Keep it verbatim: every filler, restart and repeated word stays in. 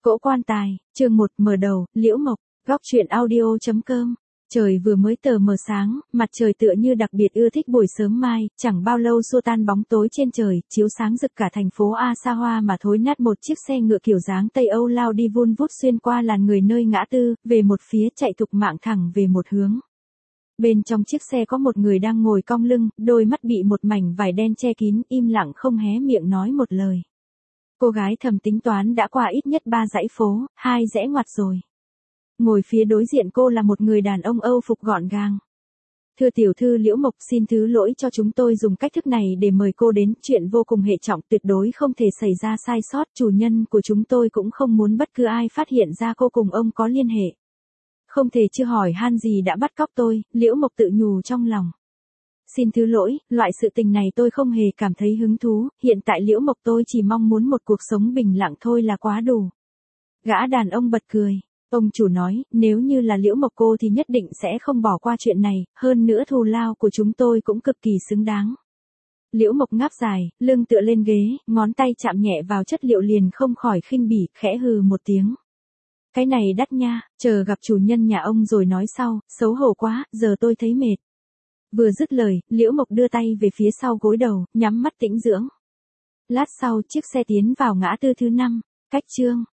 Cỗ quan tài, chương một mở đầu, Liễu Mộc, góc truyện audio chấm com. Trời vừa mới tờ mờ sáng, mặt trời tựa như đặc biệt ưa thích buổi sớm mai, chẳng bao lâu xua tan bóng tối trên trời, chiếu sáng rực cả thành phố Asawa mà thối nát một chiếc xe ngựa kiểu dáng Tây Âu lao đi vun vút xuyên qua làn người nơi ngã tư, về một phía chạy thục mạng thẳng về một hướng. Bên trong chiếc xe có một người đang ngồi cong lưng, đôi mắt bị một mảnh vải đen che kín, im lặng không hé miệng nói một lời. Cô gái thầm tính toán đã qua ít nhất ba dãy phố, hai rẽ ngoặt rồi. Ngồi phía đối diện cô là một người đàn ông Âu phục gọn gàng. Thưa tiểu thư Liễu Mộc, xin thứ lỗi cho chúng tôi dùng cách thức này để mời cô đến, chuyện vô cùng hệ trọng, tuyệt đối không thể xảy ra sai sót, chủ nhân của chúng tôi cũng không muốn bất cứ ai phát hiện ra cô cùng ông có liên hệ. Không thể chưa hỏi han gì đã bắt cóc tôi, Liễu Mộc tự nhủ trong lòng. Xin thứ lỗi, loại sự tình này tôi không hề cảm thấy hứng thú, hiện tại Liễu Mộc tôi chỉ mong muốn một cuộc sống bình lặng thôi là quá đủ. Gã đàn ông bật cười. Ông chủ nói, nếu như là Liễu Mộc cô thì nhất định sẽ không bỏ qua chuyện này, hơn nữa thù lao của chúng tôi cũng cực kỳ xứng đáng. Liễu Mộc ngáp dài, lưng tựa lên ghế, ngón tay chạm nhẹ vào chất liệu liền không khỏi khinh bỉ, khẽ hừ một tiếng. Cái này đắt nha, chờ gặp chủ nhân nhà ông rồi nói sau, xấu hổ quá, giờ tôi thấy mệt. Vừa dứt lời, Liễu Mộc đưa tay về phía sau gối đầu, nhắm mắt tĩnh dưỡng. Lát sau, chiếc xe tiến vào ngã tư thứ năm, cách chương.